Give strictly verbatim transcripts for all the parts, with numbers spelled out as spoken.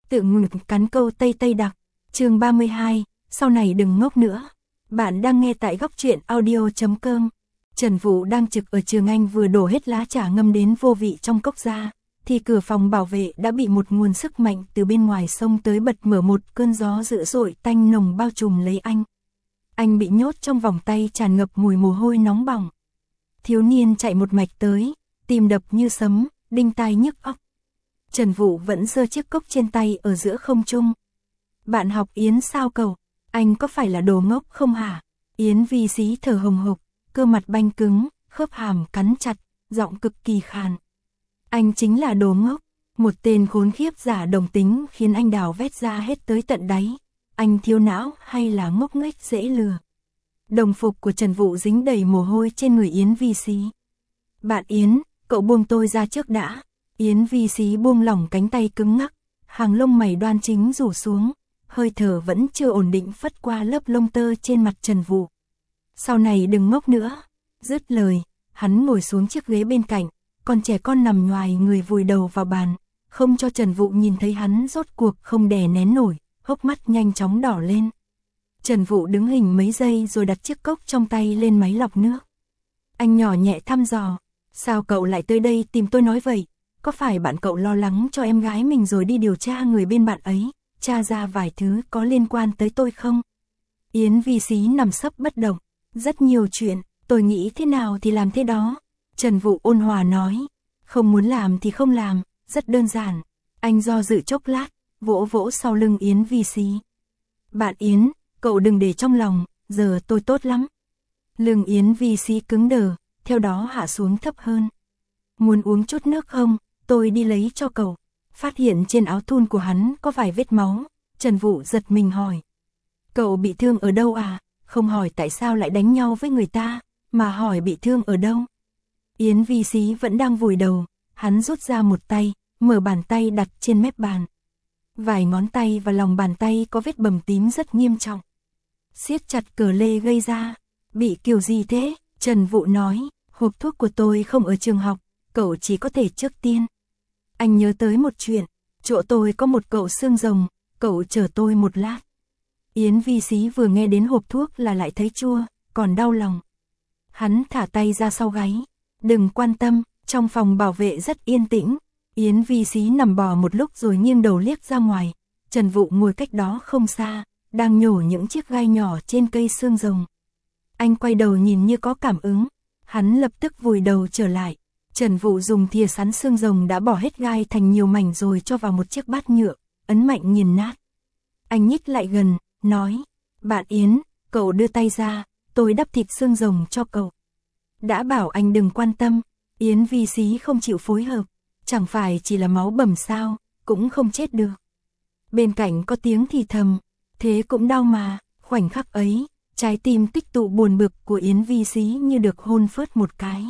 tự ngực cắn câu Tây Tây đặc. Chương ba mươi hai, sau này đừng ngốc nữa. Bạn đang nghe tại góc truyện audio chấm com. Trần Vũ đang trực ở trường Anh vừa đổ hết lá trà ngâm đến vô vị trong cốc ra, thì cửa phòng bảo vệ đã bị một nguồn sức mạnh từ bên ngoài xông tới bật mở, một cơn gió dữ dội tanh nồng bao trùm lấy anh. Anh bị nhốt trong vòng tay tràn ngập mùi mồ hôi nóng bỏng. Thiếu niên chạy một mạch tới, tim đập như sấm, đinh tai nhức óc. Trần Vũ vẫn giơ chiếc cốc trên tay ở giữa không trung. Bạn học Yến sao cậu? Anh có phải là đồ ngốc không hả? Yến Vi Xí thở hồng hộc, cơ mặt banh cứng, khớp hàm cắn chặt, giọng cực kỳ khàn. Anh chính là đồ ngốc, một tên khốn khiếp giả đồng tính khiến anh đào vét ra hết tới tận đáy. Anh thiếu não hay là ngốc nghếch dễ lừa? Đồng phục của Trần Vũ dính đầy mồ hôi trên người Yến Vi Xí. Bạn Yến, cậu buông tôi ra trước đã. Yến Vi Xí buông lỏng cánh tay cứng ngắc, hàng lông mày đoan chính rủ xuống, hơi thở vẫn chưa ổn định phất qua lớp lông tơ trên mặt Trần Vũ. Sau này đừng ngốc nữa. Dứt lời, hắn ngồi xuống chiếc ghế bên cạnh, còn trẻ con nằm nhoài người vùi đầu vào bàn, không cho Trần Vũ nhìn thấy hắn rốt cuộc không đè nén nổi, hốc mắt nhanh chóng đỏ lên. Trần Vũ đứng hình mấy giây rồi đặt chiếc cốc trong tay lên máy lọc nước. Anh nhỏ nhẹ thăm dò, sao cậu lại tới đây tìm tôi nói vậy? Có phải bạn cậu lo lắng cho em gái mình rồi đi điều tra người bên bạn ấy, tra ra vài thứ có liên quan tới tôi không? Yến Vi Xí nằm sấp bất động, rất nhiều chuyện, tôi nghĩ thế nào thì làm thế đó. Trần Vũ ôn hòa nói, không muốn làm thì không làm, rất đơn giản. Anh do dự chốc lát, vỗ vỗ sau lưng Yến Vi Xí. Bạn Yến, cậu đừng để trong lòng, giờ tôi tốt lắm. Lưng Yến Vi Xí cứng đờ, theo đó hạ xuống thấp hơn. Muốn uống chút nước không, tôi đi lấy cho cậu. Phát hiện trên áo thun của hắn có vài vết máu, Trần Vũ giật mình hỏi. Cậu bị thương ở đâu à? Không hỏi tại sao lại đánh nhau với người ta, mà hỏi bị thương ở đâu. Yến Vi Xí vẫn đang vùi đầu, hắn rút ra một tay, mở bàn tay đặt trên mép bàn. Vài ngón tay và lòng bàn tay có vết bầm tím rất nghiêm trọng. Siết chặt cờ lê gây ra. Bị kiểu gì thế? Trần Vũ nói, hộp thuốc của tôi không ở trường học, cậu chỉ có thể trước tiên. Anh nhớ tới một chuyện, chỗ tôi có một cậu xương rồng, cậu chờ tôi một lát. Yến Vi Xí vừa nghe đến hộp thuốc là lại thấy chua, còn đau lòng. Hắn thả tay ra sau gáy, đừng quan tâm, trong phòng bảo vệ rất yên tĩnh. Yến Vi Xí nằm bò một lúc rồi nghiêng đầu liếc ra ngoài. Trần Vũ ngồi cách đó không xa, đang nhổ những chiếc gai nhỏ trên cây xương rồng. Anh quay đầu nhìn như có cảm ứng, hắn lập tức vùi đầu trở lại. Trần Vũ dùng thìa sắn xương rồng đã bỏ hết gai thành nhiều mảnh rồi cho vào một chiếc bát nhựa, ấn mạnh nghiền nát. Anh nhích lại gần, nói, bạn Yến, cậu đưa tay ra, tôi đắp thịt xương rồng cho cậu. Đã bảo anh đừng quan tâm. Yến Vi Xí không chịu phối hợp, chẳng phải chỉ là máu bầm sao, cũng không chết được. Bên cạnh có tiếng thì thầm, thế cũng đau mà. Khoảnh khắc ấy, trái tim tích tụ buồn bực của Yến Vi Xí như được hôn phớt một cái.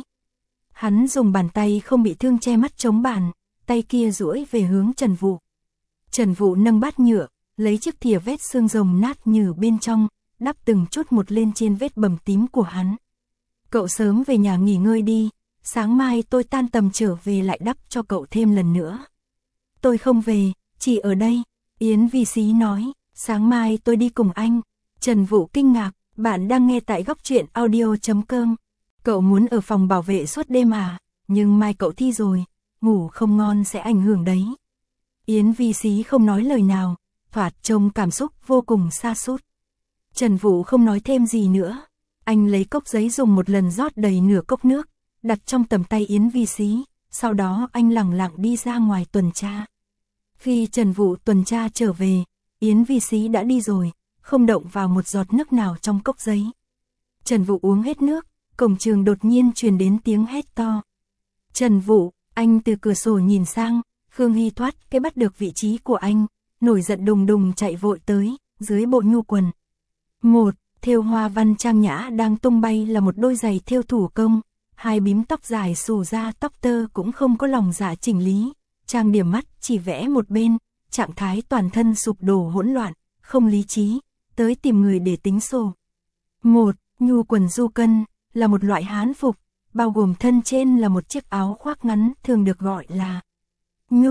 Hắn dùng bàn tay không bị thương che mắt chống bàn, tay kia duỗi về hướng Trần Vũ. Trần Vũ nâng bát nhựa, lấy chiếc thìa vết xương rồng nát nhừ bên trong, đắp từng chút một lên trên vết bầm tím của hắn. Cậu sớm về nhà nghỉ ngơi đi, sáng mai tôi tan tầm trở về lại đắp cho cậu thêm lần nữa. Tôi không về, chỉ ở đây. Yến Vi Xí nói, sáng mai tôi đi cùng anh. Trần Vũ kinh ngạc, bạn đang nghe tại góc truyện audio chấm com. Cậu muốn ở phòng bảo vệ suốt đêm à? Nhưng mai cậu thi rồi, ngủ không ngon sẽ ảnh hưởng đấy. Yến Vi Xí không nói lời nào, thoạt trông cảm xúc vô cùng sa sút. Trần Vũ không nói thêm gì nữa. Anh lấy cốc giấy dùng một lần rót đầy nửa cốc nước, đặt trong tầm tay Yến Vi Xí, sau đó anh lẳng lặng đi ra ngoài tuần tra. Khi Trần Vũ tuần tra trở về, Yến Vi Xí đã đi rồi, không động vào một giọt nước nào trong cốc giấy. Trần Vũ uống hết nước, cổng trường đột nhiên truyền đến tiếng hét to. Trần Vũ, anh từ cửa sổ nhìn sang, Khương Hy thoát cái bắt được vị trí của anh, nổi giận đùng đùng chạy vội tới, dưới bộ nhu quần. Một, thêu hoa văn trang nhã đang tung bay là một đôi giày thêu thủ công, hai bím tóc dài xù ra, tóc tơ cũng không có lòng dạ chỉnh lý, trang điểm mắt chỉ vẽ một bên, trạng thái toàn thân sụp đổ hỗn loạn, không lý trí, tới tìm người để tính sổ. Một, nhu quần du cân, là một loại hán phục, bao gồm thân trên là một chiếc áo khoác ngắn thường được gọi là nhu,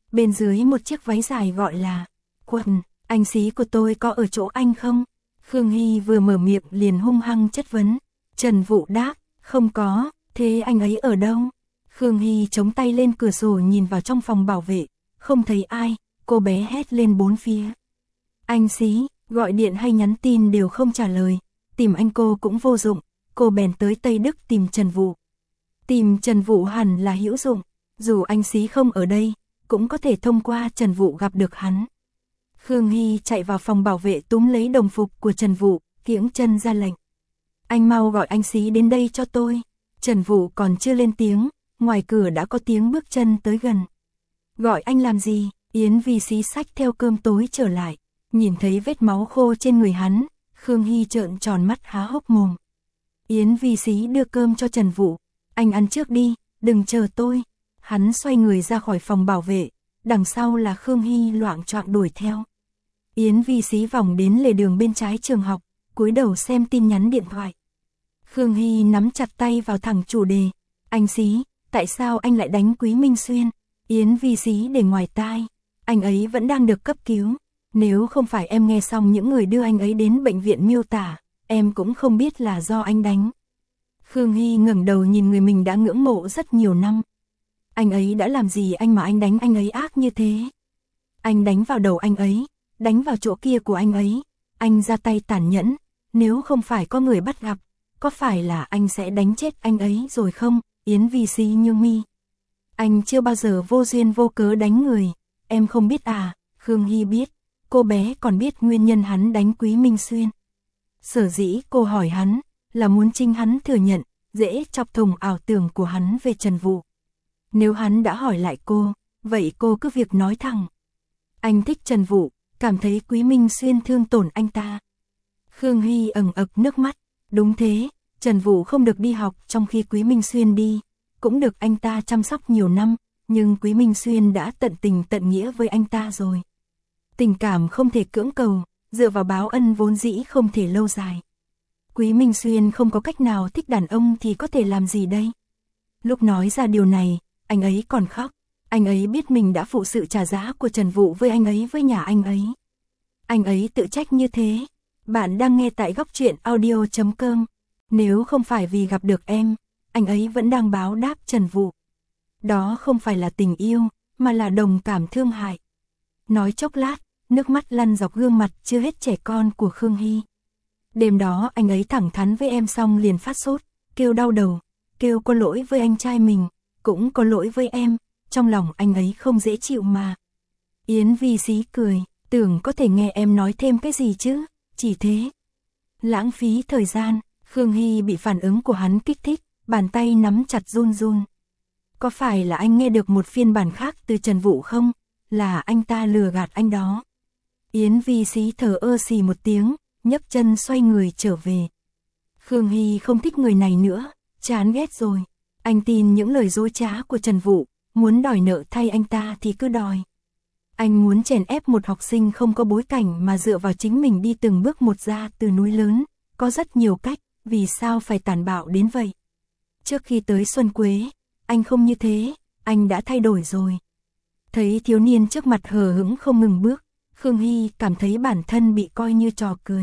bên dưới một chiếc váy dài gọi là quần. Anh xí của tôi có ở chỗ anh không? Khương Hy vừa mở miệng liền hung hăng chất vấn. Trần Vũ đáp, không có, thế anh ấy ở đâu? Khương Hy chống tay lên cửa sổ nhìn vào trong phòng bảo vệ, không thấy ai, cô bé hét lên bốn phía. Anh xí, gọi điện hay nhắn tin đều không trả lời, tìm anh cô cũng vô dụng, cô bèn tới Tây Đức tìm Trần Vũ. Tìm Trần Vũ hẳn là hữu dụng, dù anh xí không ở đây, cũng có thể thông qua Trần Vũ gặp được hắn. Khương Hy chạy vào phòng bảo vệ túm lấy đồng phục của Trần Vũ, kiễng chân ra lệnh. Anh mau gọi anh xí đến đây cho tôi. Trần Vũ còn chưa lên tiếng, ngoài cửa đã có tiếng bước chân tới gần. Gọi anh làm gì? Yến Vi xí xách theo cơm tối trở lại, nhìn thấy vết máu khô trên người hắn, Khương Hy trợn tròn mắt há hốc mồm. Yến Vi xí đưa cơm cho Trần Vũ, anh ăn trước đi, đừng chờ tôi. Hắn xoay người ra khỏi phòng bảo vệ, đằng sau là Khương Hy loạng choạng đuổi theo. Yến Vi xí vòng đến lề đường bên trái trường học, cúi đầu xem tin nhắn điện thoại. Khương Hy nắm chặt tay vào thẳng chủ đề. Anh xí, tại sao anh lại đánh Quý Minh Xuyên? Yến Vi xí để ngoài tai. Anh ấy vẫn đang được cấp cứu. Nếu không phải em nghe xong những người đưa anh ấy đến bệnh viện miêu tả, em cũng không biết là do anh đánh. Khương Hy ngẩng đầu nhìn người mình đã ngưỡng mộ rất nhiều năm. Anh ấy đã làm gì anh mà anh đánh anh ấy ác như thế? Anh đánh vào đầu anh ấy, đánh vào chỗ kia của anh ấy. Anh ra tay tàn nhẫn, nếu không phải có người bắt gặp, có phải là anh sẽ đánh chết anh ấy rồi không? Yến Vi xí nhương mi. Anh chưa bao giờ vô duyên vô cớ đánh người, em không biết à? Khương Hy biết, cô bé còn biết nguyên nhân hắn đánh Quý Minh Xuyên. Sở dĩ cô hỏi hắn, là muốn chính hắn thừa nhận, dễ chọc thùng ảo tưởng của hắn về Trần Vũ. Nếu hắn đã hỏi lại cô, vậy cô cứ việc nói thẳng. Anh thích Trần Vũ, cảm thấy Quý Minh Xuyên thương tổn anh ta. Khương Hy ẩn ực nước mắt, đúng thế, Trần Vũ không được đi học trong khi Quý Minh Xuyên đi, cũng được anh ta chăm sóc nhiều năm, nhưng Quý Minh Xuyên đã tận tình tận nghĩa với anh ta rồi. Tình cảm không thể cưỡng cầu, dựa vào báo ân vốn dĩ không thể lâu dài. Quý Minh Xuyên không có cách nào thích đàn ông thì có thể làm gì đây? Lúc nói ra điều này, anh ấy còn khóc. Anh ấy biết mình đã phụ sự trả giá của Trần Vũ với anh ấy với nhà anh ấy. Anh ấy tự trách như thế. Bạn đang nghe tại góc truyện audio chấm com. Nếu không phải vì gặp được em, anh ấy vẫn đang báo đáp Trần Vũ. Đó không phải là tình yêu, mà là đồng cảm thương hại. Nói chốc lát, nước mắt lăn dọc gương mặt chưa hết trẻ con của Khương Hy. Đêm đó anh ấy thẳng thắn với em xong liền phát sốt, kêu đau đầu, kêu có lỗi với anh trai mình, cũng có lỗi với em, trong lòng anh ấy không dễ chịu mà. Yến Vi xí cười, tưởng có thể nghe em nói thêm cái gì chứ, chỉ thế. Lãng phí thời gian, Khương Hy bị phản ứng của hắn kích thích, bàn tay nắm chặt run run. Có phải là anh nghe được một phiên bản khác từ Trần Vũ không? Là anh ta lừa gạt anh đó. Yến Vi xí thở ơ xì một tiếng, nhấc chân xoay người trở về. Khương Hy không thích người này nữa, chán ghét rồi. Anh tin những lời dối trá của Trần Vũ, muốn đòi nợ thay anh ta thì cứ đòi. Anh muốn chèn ép một học sinh không có bối cảnh mà dựa vào chính mình đi từng bước một ra từ núi lớn, có rất nhiều cách, vì sao phải tàn bạo đến vậy? Trước khi tới Xuân Quế, anh không như thế, anh đã thay đổi rồi. Thấy thiếu niên trước mặt hờ hững không ngừng bước, Khương Hy cảm thấy bản thân bị coi như trò cười.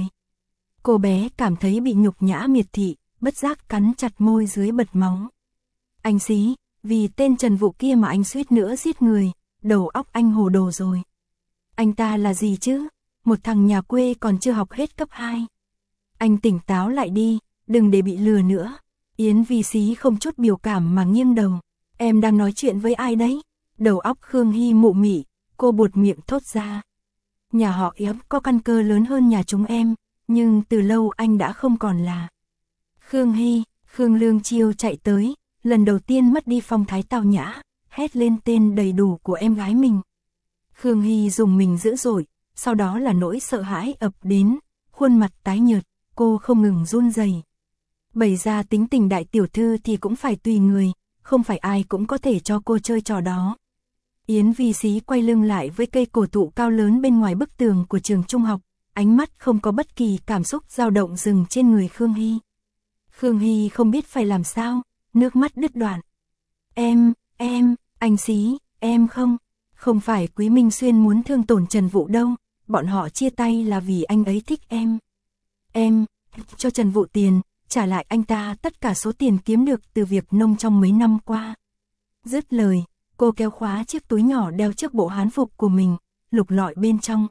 Cô bé cảm thấy bị nhục nhã miệt thị, bất giác cắn chặt môi dưới bật máu. Anh xí, vì tên Trần Vũ kia mà anh suýt nữa giết người, đầu óc anh hồ đồ rồi. Anh ta là gì chứ? Một thằng nhà quê còn chưa học hết cấp hai. Anh tỉnh táo lại đi, đừng để bị lừa nữa. Yến Vi xí không chút biểu cảm mà nghiêng đầu. Em đang nói chuyện với ai đấy? Đầu óc Khương Hy mụ mị, cô buột miệng thốt ra. Nhà họ Yến có căn cơ lớn hơn nhà chúng em, nhưng từ lâu anh đã không còn là. Khương Hy, Khương Lương Chiêu chạy tới, lần đầu tiên mất đi phong thái tao nhã, hét lên tên đầy đủ của em gái mình. Khương Hy dùng mình dữ dội, sau đó là nỗi sợ hãi ập đến, khuôn mặt tái nhợt, cô không ngừng run rẩy. Bày ra tính tình đại tiểu thư thì cũng phải tùy người, không phải ai cũng có thể cho cô chơi trò đó. Yến Vi xí quay lưng lại với cây cổ thụ cao lớn bên ngoài bức tường của trường trung học, ánh mắt không có bất kỳ cảm xúc dao động dừng trên người Khương Hy. Khương Hy không biết phải làm sao, nước mắt đứt đoạn. Em, em, anh xí, em không. Không phải Quý Minh Xuyên muốn thương tổn Trần Vũ đâu, bọn họ chia tay là vì anh ấy thích em. Em, cho Trần Vũ tiền, trả lại anh ta tất cả số tiền kiếm được từ việc nông trong mấy năm qua. Dứt lời, cô kéo khóa chiếc túi nhỏ đeo trước bộ hán phục của mình, lục lọi bên trong.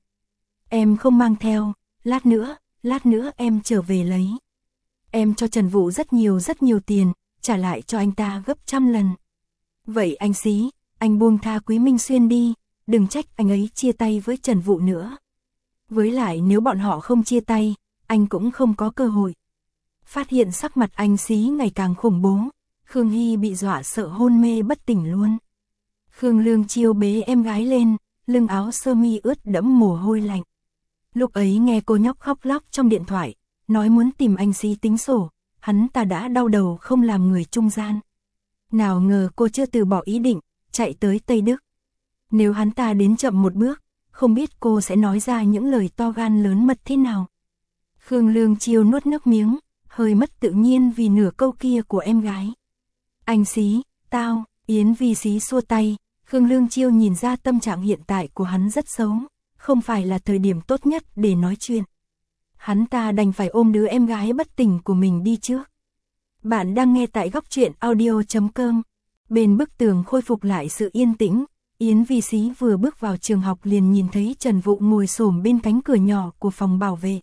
Em không mang theo, lát nữa, lát nữa em trở về lấy. Em cho Trần Vũ rất nhiều rất nhiều tiền, trả lại cho anh ta gấp trăm lần. Vậy anh Xí, anh buông tha Quý Minh Xuyên đi, đừng trách anh ấy chia tay với Trần Vũ nữa. Với lại nếu bọn họ không chia tay, anh cũng không có cơ hội. Phát hiện sắc mặt anh Xí ngày càng khủng bố, Khương Hy bị dọa sợ hôn mê bất tỉnh luôn. Khương Lương Chiêu bế em gái lên, lưng áo sơ mi ướt đẫm mồ hôi lạnh. Lúc ấy nghe cô nhóc khóc lóc trong điện thoại, nói muốn tìm anh Xí tính sổ, hắn ta đã đau đầu không làm người trung gian. Nào ngờ cô chưa từ bỏ ý định, chạy tới Tây Đức. Nếu hắn ta đến chậm một bước, không biết cô sẽ nói ra những lời to gan lớn mật thế nào. Khương Lương Chiêu nuốt nước miếng, hơi mất tự nhiên vì nửa câu kia của em gái. Anh Xí, tao, Yến Vi Xí xua tay, Khương Lương Chiêu nhìn ra tâm trạng hiện tại của hắn rất xấu, không phải là thời điểm tốt nhất để nói chuyện. Hắn ta đành phải ôm đứa em gái bất tỉnh của mình đi trước. Bạn đang nghe tại góc truyện audio chấm com. Bên bức tường khôi phục lại sự yên tĩnh, Yến Vi Xí vừa bước vào trường học liền nhìn thấy Trần Vũ ngồi xổm bên cánh cửa nhỏ của phòng bảo vệ.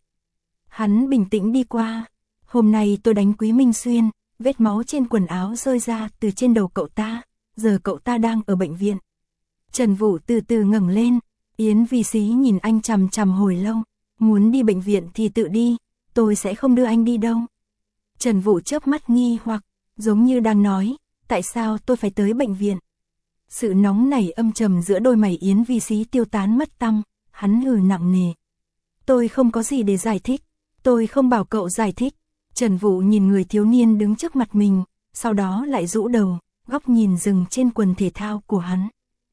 Hắn bình tĩnh đi qua. Hôm nay tôi đánh Quý Minh Xuyên, vết máu trên quần áo rơi ra từ trên đầu cậu ta, giờ cậu ta đang ở bệnh viện. Trần Vũ từ từ ngẩng lên, Yến Vi Xí nhìn anh chằm chằm hồi lâu, muốn đi bệnh viện thì tự đi, tôi sẽ không đưa anh đi đâu. Trần Vũ chớp mắt nghi hoặc, giống như đang nói, tại sao tôi phải tới bệnh viện? Sự nóng nảy âm trầm giữa đôi mày Yến Vi Xí tiêu tán mất tăm, hắn hừ nặng nề. Tôi không có gì để giải thích, tôi không bảo cậu giải thích. Trần Vũ nhìn người thiếu niên đứng trước mặt mình, sau đó lại rũ đầu, góc nhìn dừng trên quần thể thao của hắn.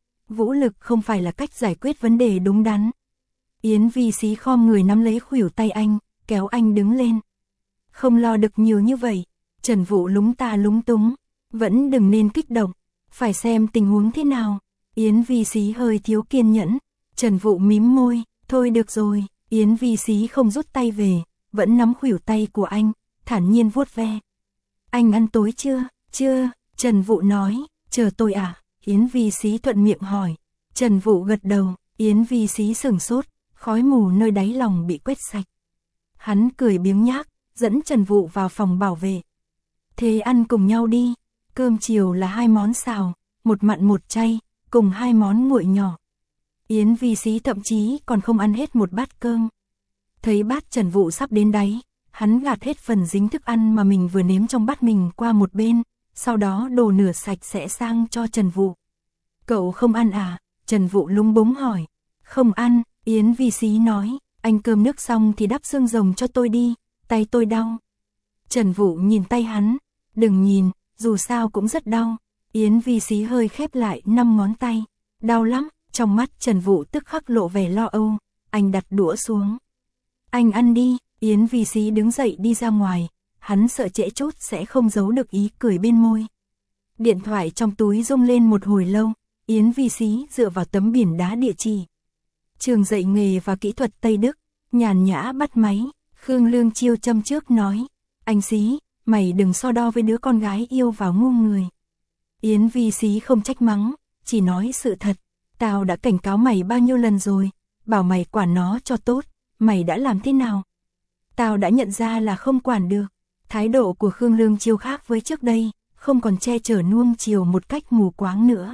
Vũ lực không phải là cách giải quyết vấn đề đúng đắn. Yến Vi Xí khom người nắm lấy khuỷu tay anh, kéo anh đứng lên. Không lo được nhiều như vậy, Trần Vũ lúng ta lúng túng, vẫn đừng nên kích động, phải xem tình huống thế nào. Yến Vi Xí hơi thiếu kiên nhẫn, Trần Vũ mím môi, thôi được rồi. Yến Vi Xí không rút tay về, vẫn nắm khuỷu tay của anh, thản nhiên vuốt ve. Anh ăn tối chưa? Chưa, Trần Vũ nói, chờ tôi à? Yến Vi Xí thuận miệng hỏi. Trần Vũ gật đầu, Yến Vi Xí sửng sốt, khói mù nơi đáy lòng bị quét sạch. Hắn cười biếng nhác, dẫn Trần Vũ vào phòng bảo vệ. Thế ăn cùng nhau đi, cơm chiều là hai món xào, một mặn một chay, cùng hai món nguội nhỏ. Yến Vi Xí thậm chí còn không ăn hết một bát cơm. Thấy bát Trần Vũ sắp đến đáy, hắn gạt hết phần dính thức ăn mà mình vừa nếm trong bát mình qua một bên, sau đó đổ nửa sạch sẽ sang cho Trần Vũ. Cậu không ăn à? Trần Vũ lúng búng hỏi. Không ăn, Yến Vi Xí nói, anh cơm nước xong thì đắp xương rồng cho tôi đi, tay tôi đau. Trần Vũ nhìn tay hắn, đừng nhìn, dù sao cũng rất đau. Yến Vi Xí hơi khép lại năm ngón tay, đau lắm. Trong mắt Trần Vũ tức khắc lộ vẻ lo âu, anh đặt đũa xuống. Anh ăn đi, Yến Vi Xí đứng dậy đi ra ngoài, hắn sợ trễ chút sẽ không giấu được ý cười bên môi. Điện thoại trong túi rung lên một hồi lâu, Yến Vi Xí dựa vào tấm biển đá địa chỉ. Trường dạy nghề và kỹ thuật Tây Đức, nhàn nhã bắt máy, Khương Lương Chiêu châm trước nói, anh Xí, mày đừng so đo với đứa con gái yêu vào ngu người. Yến Vi Xí không trách mắng, chỉ nói sự thật. Tao đã cảnh cáo mày bao nhiêu lần rồi, bảo mày quản nó cho tốt, mày đã làm thế nào? Tao đã nhận ra là không quản được. Thái độ của Khương Lương Chiêu khác với trước đây, không còn che chở nuông chiều một cách mù quáng nữa.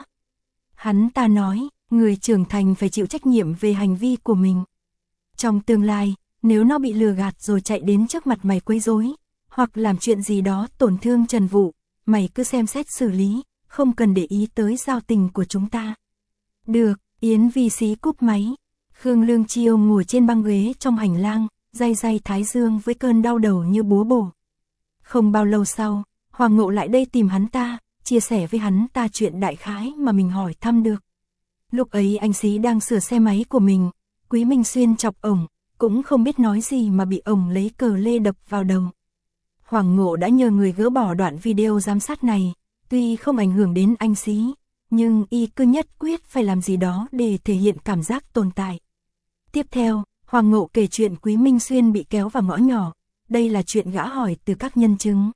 Hắn ta nói, người trưởng thành phải chịu trách nhiệm về hành vi của mình. Trong tương lai, nếu nó bị lừa gạt rồi chạy đến trước mặt mày quấy rối, hoặc làm chuyện gì đó tổn thương Trần Vũ, mày cứ xem xét xử lý, không cần để ý tới giao tình của chúng ta. Được, Yến Vi Xí cúp máy. Khương Lương Chiêu ngồi trên băng ghế trong hành lang, day day thái dương với cơn đau đầu như búa bổ. Không bao lâu sau, Hoàng Ngộ lại đây tìm hắn ta, chia sẻ với hắn ta chuyện đại khái mà mình hỏi thăm được. Lúc ấy anh Xí đang sửa xe máy của mình, Quý Minh Xuyên chọc ổng, cũng không biết nói gì mà bị ổng lấy cờ lê đập vào đầu. Hoàng Ngộ đã nhờ người gỡ bỏ đoạn video giám sát này, tuy không ảnh hưởng đến anh Xí, nhưng y cứ nhất quyết phải làm gì đó để thể hiện cảm giác tồn tại. Tiếp theo, Hoàng Ngộ kể chuyện Quý Minh Xuyên bị kéo vào ngõ nhỏ, đây là chuyện gã hỏi từ các nhân chứng.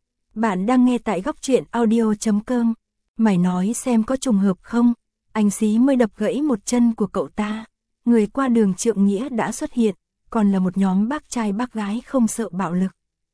Bạn đang nghe tại góc truyện audio chấm com. Mày nói xem có trùng hợp không? Anh Xí mới đập gãy một chân của cậu ta. Người qua đường trượng nghĩa đã xuất hiện, còn là một nhóm bác trai bác gái không sợ bạo lực.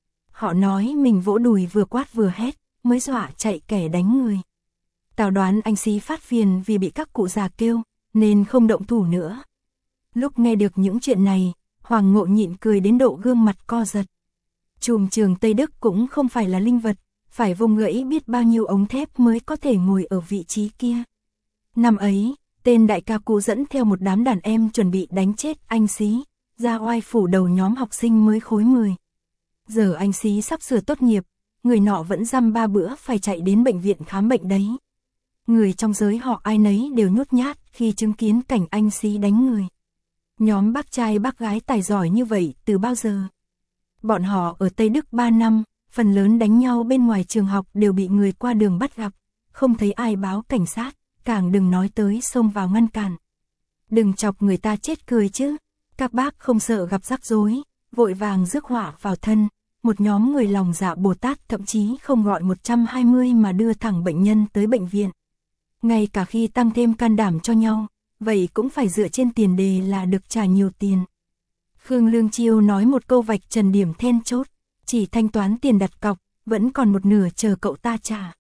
Họ nói mình vỗ đùi vừa quát vừa hét, mới dọa chạy kẻ đánh người. Tao đoán anh Xí phát phiền vì bị các cụ già kêu, nên không động thủ nữa. Lúc nghe được những chuyện này, Hoàng Ngộ nhịn cười đến độ gương mặt co giật. Trùm trường Tây Đức cũng không phải là linh vật, phải vùng gãy biết bao nhiêu ống thép mới có thể ngồi ở vị trí kia. Năm ấy, tên đại ca cụ dẫn theo một đám đàn em chuẩn bị đánh chết anh Xí, ra oai phủ đầu nhóm học sinh mới khối mười. Giờ anh Xí sắp sửa tốt nghiệp, người nọ vẫn dăm ba bữa phải chạy đến bệnh viện khám bệnh đấy. Người trong giới họ ai nấy đều nhút nhát khi chứng kiến cảnh anh Xí đánh người. Nhóm bác trai bác gái tài giỏi như vậy từ bao giờ? Bọn họ ở Tây Đức ba năm, phần lớn đánh nhau bên ngoài trường học đều bị người qua đường bắt gặp, không thấy ai báo cảnh sát, càng đừng nói tới xông vào ngăn cản. Đừng chọc người ta chết cười chứ, các bác không sợ gặp rắc rối, vội vàng rước họa vào thân, một nhóm người lòng dạ Bồ Tát thậm chí không gọi một trăm hai mươi mà đưa thẳng bệnh nhân tới bệnh viện. Ngay cả khi tăng thêm can đảm cho nhau, vậy cũng phải dựa trên tiền đề là được trả nhiều tiền. Khương Lương Chiêu nói một câu vạch trần điểm then chốt, chỉ thanh toán tiền đặt cọc, vẫn còn một nửa chờ cậu ta trả.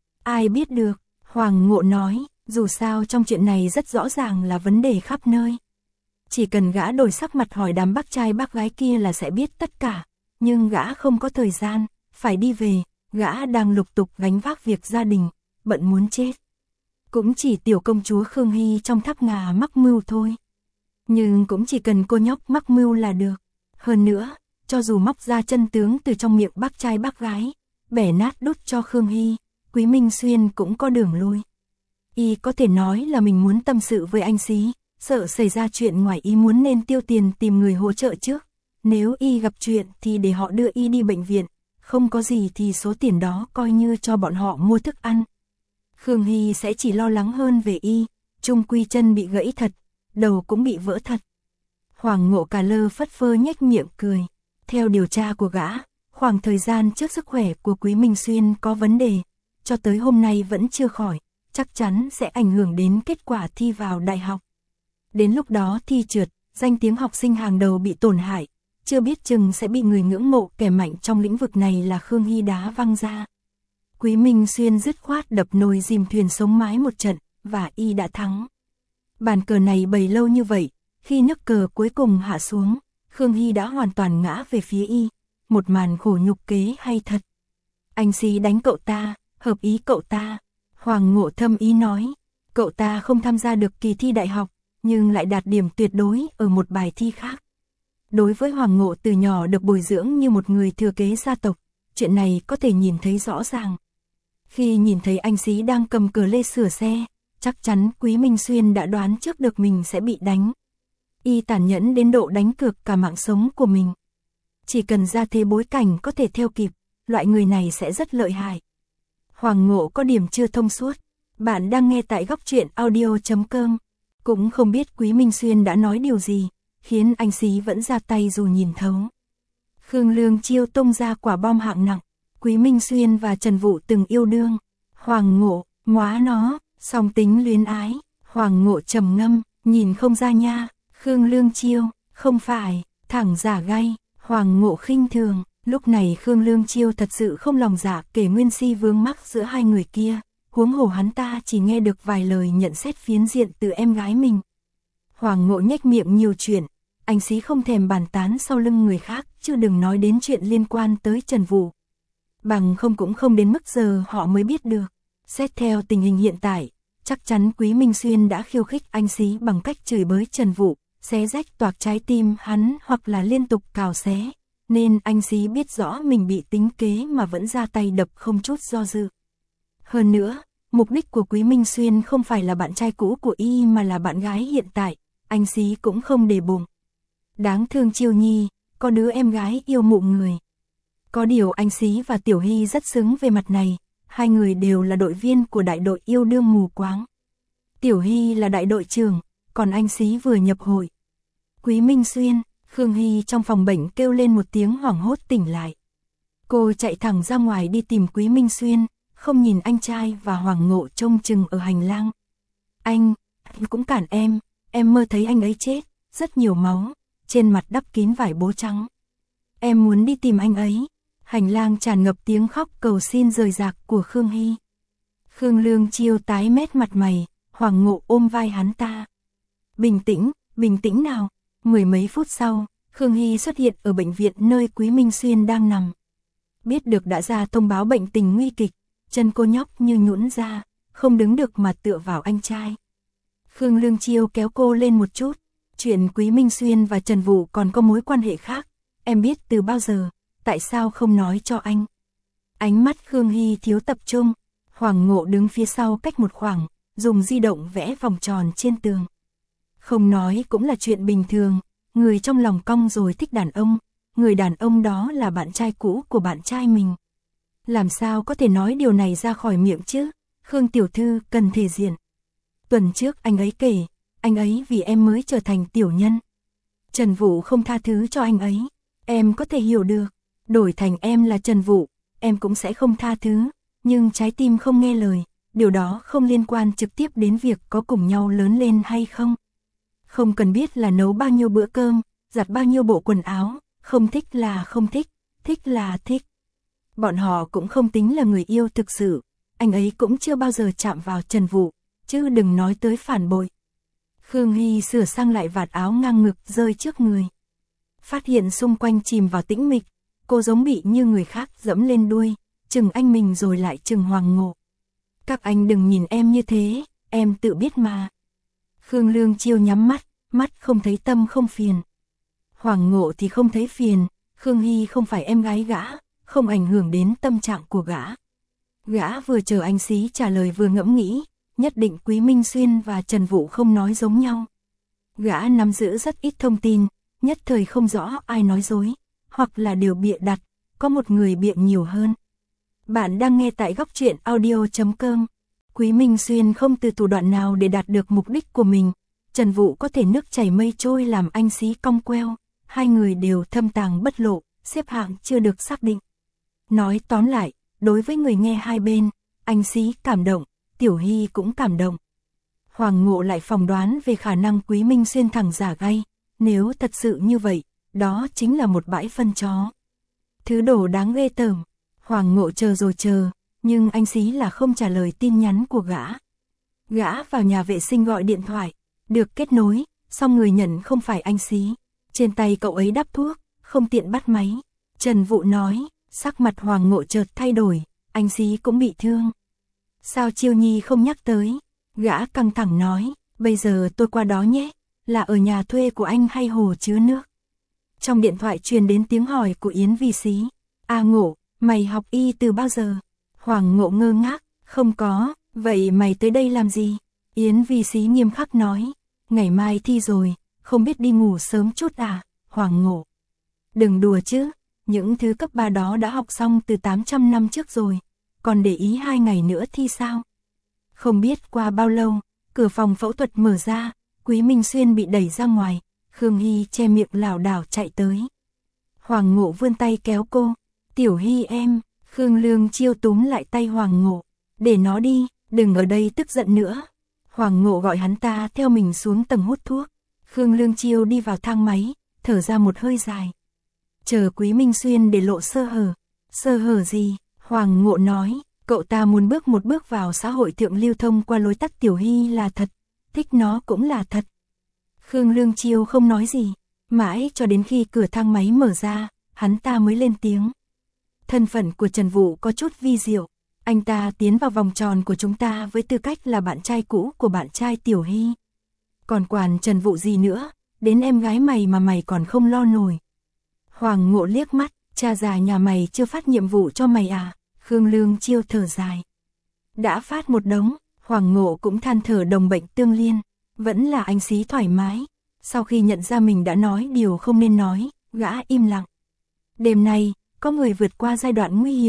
Ai biết được, Hoàng Ngộ nói, dù sao trong chuyện này rất rõ ràng là vấn đề khắp nơi. Chỉ cần gã đổi sắc mặt hỏi đám bác trai bác gái kia là sẽ biết tất cả, nhưng gã không có thời gian, phải đi về, gã đang lục tục gánh vác việc gia đình, bận muốn chết. Cũng chỉ tiểu công chúa Khương Hy trong Tháp Ngà mắc mưu thôi. Nhưng cũng chỉ cần cô nhóc mắc mưu là được. Hơn nữa, cho dù móc ra chân tướng từ trong miệng bác trai bác gái, bẻ nát đút cho Khương Hy, Quý Minh Xuyên cũng có đường lui. Y có thể nói là mình muốn tâm sự với anh Xí, sợ xảy ra chuyện ngoài ý muốn nên tiêu tiền tìm người hỗ trợ trước. Nếu Y gặp chuyện thì để họ đưa Y đi bệnh viện, không có gì thì số tiền đó coi như cho bọn họ mua thức ăn. Khương Hy sẽ chỉ lo lắng hơn về Y, chung quy chân bị gãy thật, đầu cũng bị vỡ thật. Hoàng Ngộ cà lơ phất phơ nhếch miệng cười. Theo điều tra của gã, khoảng thời gian trước sức khỏe của Quý Minh Xuyên có vấn đề, cho tới hôm nay vẫn chưa khỏi, chắc chắn sẽ ảnh hưởng đến kết quả thi vào đại học. Đến lúc đó thi trượt, danh tiếng học sinh hàng đầu bị tổn hại, chưa biết chừng sẽ bị người ngưỡng mộ kẻ mạnh trong lĩnh vực này là Khương Hy đá văng ra. Quý Minh Xuyên dứt khoát đập nồi dìm thuyền sống mái một trận, và Y đã thắng. Bàn cờ này bày lâu như vậy, khi nước cờ cuối cùng hạ xuống, Khương Hy đã hoàn toàn ngã về phía Y, một màn khổ nhục kế hay thật. Anh Xí đánh cậu ta, hợp ý cậu ta. Hoàng Ngộ thâm ý nói, cậu ta không tham gia được kỳ thi đại học, nhưng lại đạt điểm tuyệt đối ở một bài thi khác. Đối với Hoàng Ngộ từ nhỏ được bồi dưỡng như một người thừa kế gia tộc, chuyện này có thể nhìn thấy rõ ràng. Khi nhìn thấy anh Xí đang cầm cờ lê sửa xe, chắc chắn Quý Minh Xuyên đã đoán trước được mình sẽ bị đánh. Y tàn nhẫn đến độ đánh cược cả mạng sống của mình. Chỉ cần ra thế bối cảnh có thể theo kịp, loại người này sẽ rất lợi hại. Hoàng Ngộ có điểm chưa thông suốt. Bạn đang nghe tại góc truyện audio chấm com. Cũng không biết Quý Minh Xuyên đã nói điều gì, khiến anh Xí vẫn ra tay dù nhìn thấu. Khương Lương Chiêu tung ra quả bom hạng nặng. Quý Minh Xuyên và Trần Vũ từng yêu đương. Hoàng Ngộ, móa nó, song tính luyến ái. Hoàng Ngộ trầm ngâm, nhìn không ra nha. Khương Lương Chiêu, không phải, thẳng giả gay. Hoàng Ngộ khinh thường. Lúc này Khương Lương Chiêu thật sự không lòng dạ kể nguyên si vướng mắc giữa hai người kia. Huống hồ hắn ta chỉ nghe được vài lời nhận xét phiến diện từ em gái mình. Hoàng Ngộ nhếch miệng nhiều chuyện. Anh Xí không thèm bàn tán sau lưng người khác, chứ đừng nói đến chuyện liên quan tới Trần Vũ. Bằng không cũng không đến mức giờ họ mới biết được. Xét theo tình hình hiện tại, chắc chắn Quý Minh Xuyên đã khiêu khích anh Xí bằng cách chửi bới Trần Vũ, xé rách toạc trái tim hắn hoặc là liên tục cào xé. Nên anh Xí biết rõ mình bị tính kế mà vẫn ra tay đập không chút do dự. Hơn nữa, mục đích của Quý Minh Xuyên không phải là bạn trai cũ của Y mà là bạn gái hiện tại, anh Xí cũng không để bụng. Đáng thương Chiêu Nhi, có đứa em gái yêu mụ người. Có điều anh Xí và Tiểu Hy rất xứng về mặt này, hai người đều là đội viên của đại đội yêu đương mù quáng. Tiểu Hy là đại đội trưởng, còn anh Xí vừa nhập hội. Quý Minh Xuyên, Khương Hy trong phòng bệnh kêu lên một tiếng hoảng hốt tỉnh lại. Cô chạy thẳng ra ngoài đi tìm Quý Minh Xuyên, không nhìn anh trai và Hoàng Ngộ trông chừng ở hành lang. Anh, anh cũng cản em, em mơ thấy anh ấy chết, rất nhiều máu, trên mặt đắp kín vải bố trắng. Em muốn đi tìm anh ấy. Hành lang tràn ngập tiếng khóc cầu xin rời rạc của Khương Hy. Khương Lương Chiêu tái mét mặt mày, Hoàng Ngộ ôm vai hắn ta. Bình tĩnh, bình tĩnh nào. Mười mấy phút sau, Khương Hy xuất hiện ở bệnh viện nơi Quý Minh Xuyên đang nằm. Biết được đã ra thông báo bệnh tình nguy kịch, chân cô nhóc như nhũn ra, không đứng được mà tựa vào anh trai. Khương Lương Chiêu kéo cô lên một chút. Chuyện Quý Minh Xuyên và Trần Vũ còn có mối quan hệ khác, em biết từ bao giờ, tại sao không nói cho anh? Ánh mắt Khương Hy thiếu tập trung, Hoàng Ngộ đứng phía sau cách một khoảng, dùng di động vẽ vòng tròn trên tường. Không nói cũng là chuyện bình thường, người trong lòng cong rồi thích đàn ông, người đàn ông đó là bạn trai cũ của bạn trai mình. Làm sao có thể nói điều này ra khỏi miệng chứ? Khương tiểu thư cần thể diện. Tuần trước anh ấy kể, anh ấy vì em mới trở thành tiểu nhân. Trần Vũ không tha thứ cho anh ấy, em có thể hiểu được. Đổi thành em là Trần Vũ, em cũng sẽ không tha thứ, nhưng trái tim không nghe lời, điều đó không liên quan trực tiếp đến việc có cùng nhau lớn lên hay không. Không cần biết là nấu bao nhiêu bữa cơm, giặt bao nhiêu bộ quần áo, không thích là không thích, thích là thích. Bọn họ cũng không tính là người yêu thực sự, anh ấy cũng chưa bao giờ chạm vào Trần Vũ, chứ đừng nói tới phản bội. Khương Hy sửa sang lại vạt áo ngang ngực rơi trước người. Phát hiện xung quanh chìm vào tĩnh mịch, cô giống bị như người khác dẫm lên đuôi, chừng anh mình rồi lại chừng Hoàng Ngộ. Các anh đừng nhìn em như thế, em tự biết mà. Khương Lương Chiêu nhắm mắt, mắt không thấy tâm không phiền. Hoàng Ngộ thì không thấy phiền, Khương Hy không phải em gái gã, không ảnh hưởng đến tâm trạng của gã. Gã vừa chờ anh Xí trả lời vừa ngẫm nghĩ, nhất định Quý Minh Xuyên và Trần Vũ không nói giống nhau. Gã nắm giữ rất ít thông tin, nhất thời không rõ ai nói dối, hoặc là điều bịa đặt, có một người bịa nhiều hơn. Bạn đang nghe tại góc truyện audio chấm com. Quý Minh Xuyên không từ thủ đoạn nào để đạt được mục đích của mình. Trần Vũ có thể nước chảy mây trôi làm anh Xí cong queo, hai người đều thâm tàng bất lộ, xếp hạng chưa được xác định. Nói tóm lại, đối với người nghe hai bên, anh Xí cảm động, Tiểu Hy cũng cảm động. Hoàng Ngộ lại phỏng đoán về khả năng Quý Minh Xuyên thẳng giả gay, nếu thật sự như vậy, đó chính là một bãi phân chó. Thứ đồ đáng ghê tởm. Hoàng Ngộ chờ rồi chờ, nhưng anh Xí là không trả lời tin nhắn của gã. Gã vào nhà vệ sinh gọi điện thoại, được kết nối, song người nhận không phải anh Xí. Trên tay cậu ấy đắp thuốc, không tiện bắt máy. Trần Vũ nói, sắc mặt Hoàng Ngộ chợt thay đổi, anh Xí cũng bị thương. Sao Chiêu Nhi không nhắc tới? Gã căng thẳng nói, bây giờ tôi qua đó nhé, là ở nhà thuê của anh hay hồ chứa nước? Trong điện thoại truyền đến tiếng hỏi của Yến Vi Xí. A Ngộ, mày học y từ bao giờ? Hoàng Ngộ ngơ ngác, không có, vậy mày tới đây làm gì? Yến Vi Xí nghiêm khắc nói, ngày mai thi rồi, không biết đi ngủ sớm chút à? Hoàng Ngộ, đừng đùa chứ, những thứ cấp ba đó đã học xong từ tám trăm năm trước rồi, còn để ý hai ngày nữa thi sao? Không biết qua bao lâu, cửa phòng phẫu thuật mở ra, Quý Minh Xuyên bị đẩy ra ngoài, Khương Hy che miệng lảo đảo chạy tới. Hoàng Ngộ vươn tay kéo cô, Tiểu Hy em. Khương Lương Chiêu túm lại tay Hoàng Ngộ, để nó đi, đừng ở đây tức giận nữa. Hoàng Ngộ gọi hắn ta theo mình xuống tầng hút thuốc. Khương Lương Chiêu đi vào thang máy, thở ra một hơi dài. Chờ Quý Minh Xuyên để lộ sơ hở. Sơ hở gì? Hoàng Ngộ nói, cậu ta muốn bước một bước vào xã hội thượng lưu thông qua lối tắt Tiểu Hy là thật, thích nó cũng là thật. Khương Lương Chiêu không nói gì, mãi cho đến khi cửa thang máy mở ra, hắn ta mới lên tiếng. Thân phận của Trần Vũ có chút vi diệu, anh ta tiến vào vòng tròn của chúng ta với tư cách là bạn trai cũ của bạn trai Tiểu Hy. Còn quản Trần Vũ gì nữa, đến em gái mày mà mày còn không lo nổi. Hoàng Ngộ liếc mắt, cha già nhà mày chưa phát nhiệm vụ cho mày à? Khương Lương Chiêu thở dài. Đã phát một đống, Hoàng Ngộ cũng than thở đồng bệnh tương liên, vẫn là anh Xí thoải mái. Sau khi nhận ra mình đã nói điều không nên nói, gã im lặng. Đêm nay, có người vượt qua giai đoạn nguy hiểm,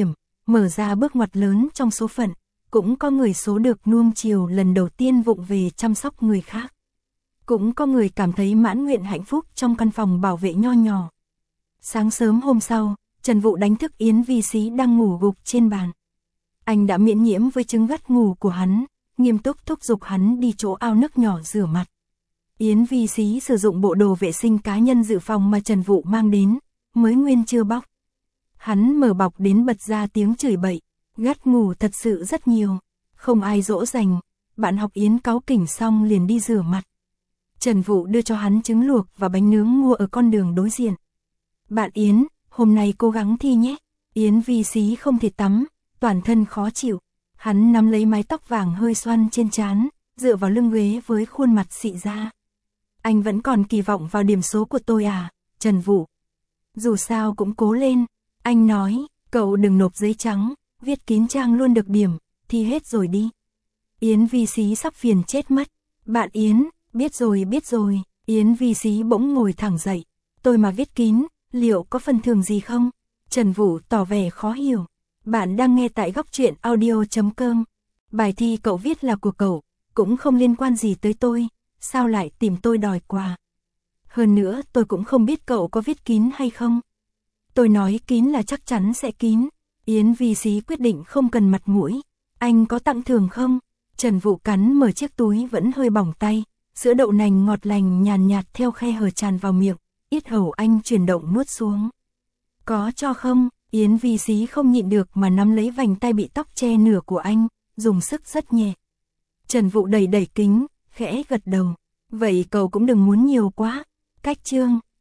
mở ra bước ngoặt lớn trong số phận, cũng có người số được nuông chiều lần đầu tiên vụng về chăm sóc người khác. Cũng có người cảm thấy mãn nguyện hạnh phúc trong căn phòng bảo vệ nho nhỏ. Sáng sớm hôm sau, Trần Vũ đánh thức Yến Vi Xí đang ngủ gục trên bàn. Anh đã miễn nhiễm với chứng gắt ngủ của hắn, nghiêm túc thúc giục hắn đi chỗ ao nước nhỏ rửa mặt. Yến Vi Xí sử dụng bộ đồ vệ sinh cá nhân dự phòng mà Trần Vũ mang đến, mới nguyên chưa bóc. Hắn mở bọc đến bật ra tiếng chửi bậy, gắt ngủ thật sự rất nhiều, không ai dỗ dành, bạn học Yến cáu kỉnh xong liền đi rửa mặt. Trần Vũ đưa cho hắn trứng luộc và bánh nướng mua ở con đường đối diện. Bạn Yến, hôm nay cố gắng thi nhé. Yến Vi Xí không thể tắm, toàn thân khó chịu. Hắn nắm lấy mái tóc vàng hơi xoăn trên trán, dựa vào lưng ghế với khuôn mặt xị ra. Anh vẫn còn kỳ vọng vào điểm số của tôi à, Trần Vũ? Dù sao cũng cố lên. Anh nói, cậu đừng nộp giấy trắng, viết kín trang luôn được điểm, thi hết rồi đi. Yến Vi Xí sắp phiền chết mất. Bạn Yến, biết rồi biết rồi. Yến Vi Xí bỗng ngồi thẳng dậy. Tôi mà viết kín, liệu có phần thưởng gì không? Trần Vũ tỏ vẻ khó hiểu. Bạn đang nghe tại góc truyện audio chấm com. Bài thi cậu viết là của cậu, cũng không liên quan gì tới tôi, sao lại tìm tôi đòi quà? Hơn nữa tôi cũng không biết cậu có viết kín hay không. Tôi nói kín là chắc chắn sẽ kín. Yến Vi Xí quyết định không cần mặt mũi. Anh có tặng thưởng không? Trần Vũ cắn mở chiếc túi vẫn hơi bỏng tay, sữa đậu nành ngọt lành nhàn nhạt theo khe hở tràn vào miệng, yết hầu anh chuyển động nuốt xuống. Có cho không? Yến Vi Xí không nhịn được mà nắm lấy vành tay bị tóc che nửa của anh, dùng sức rất nhẹ. Trần Vũ đẩy đẩy kính, khẽ gật đầu. Vậy cậu cũng đừng muốn nhiều quá. Cách chương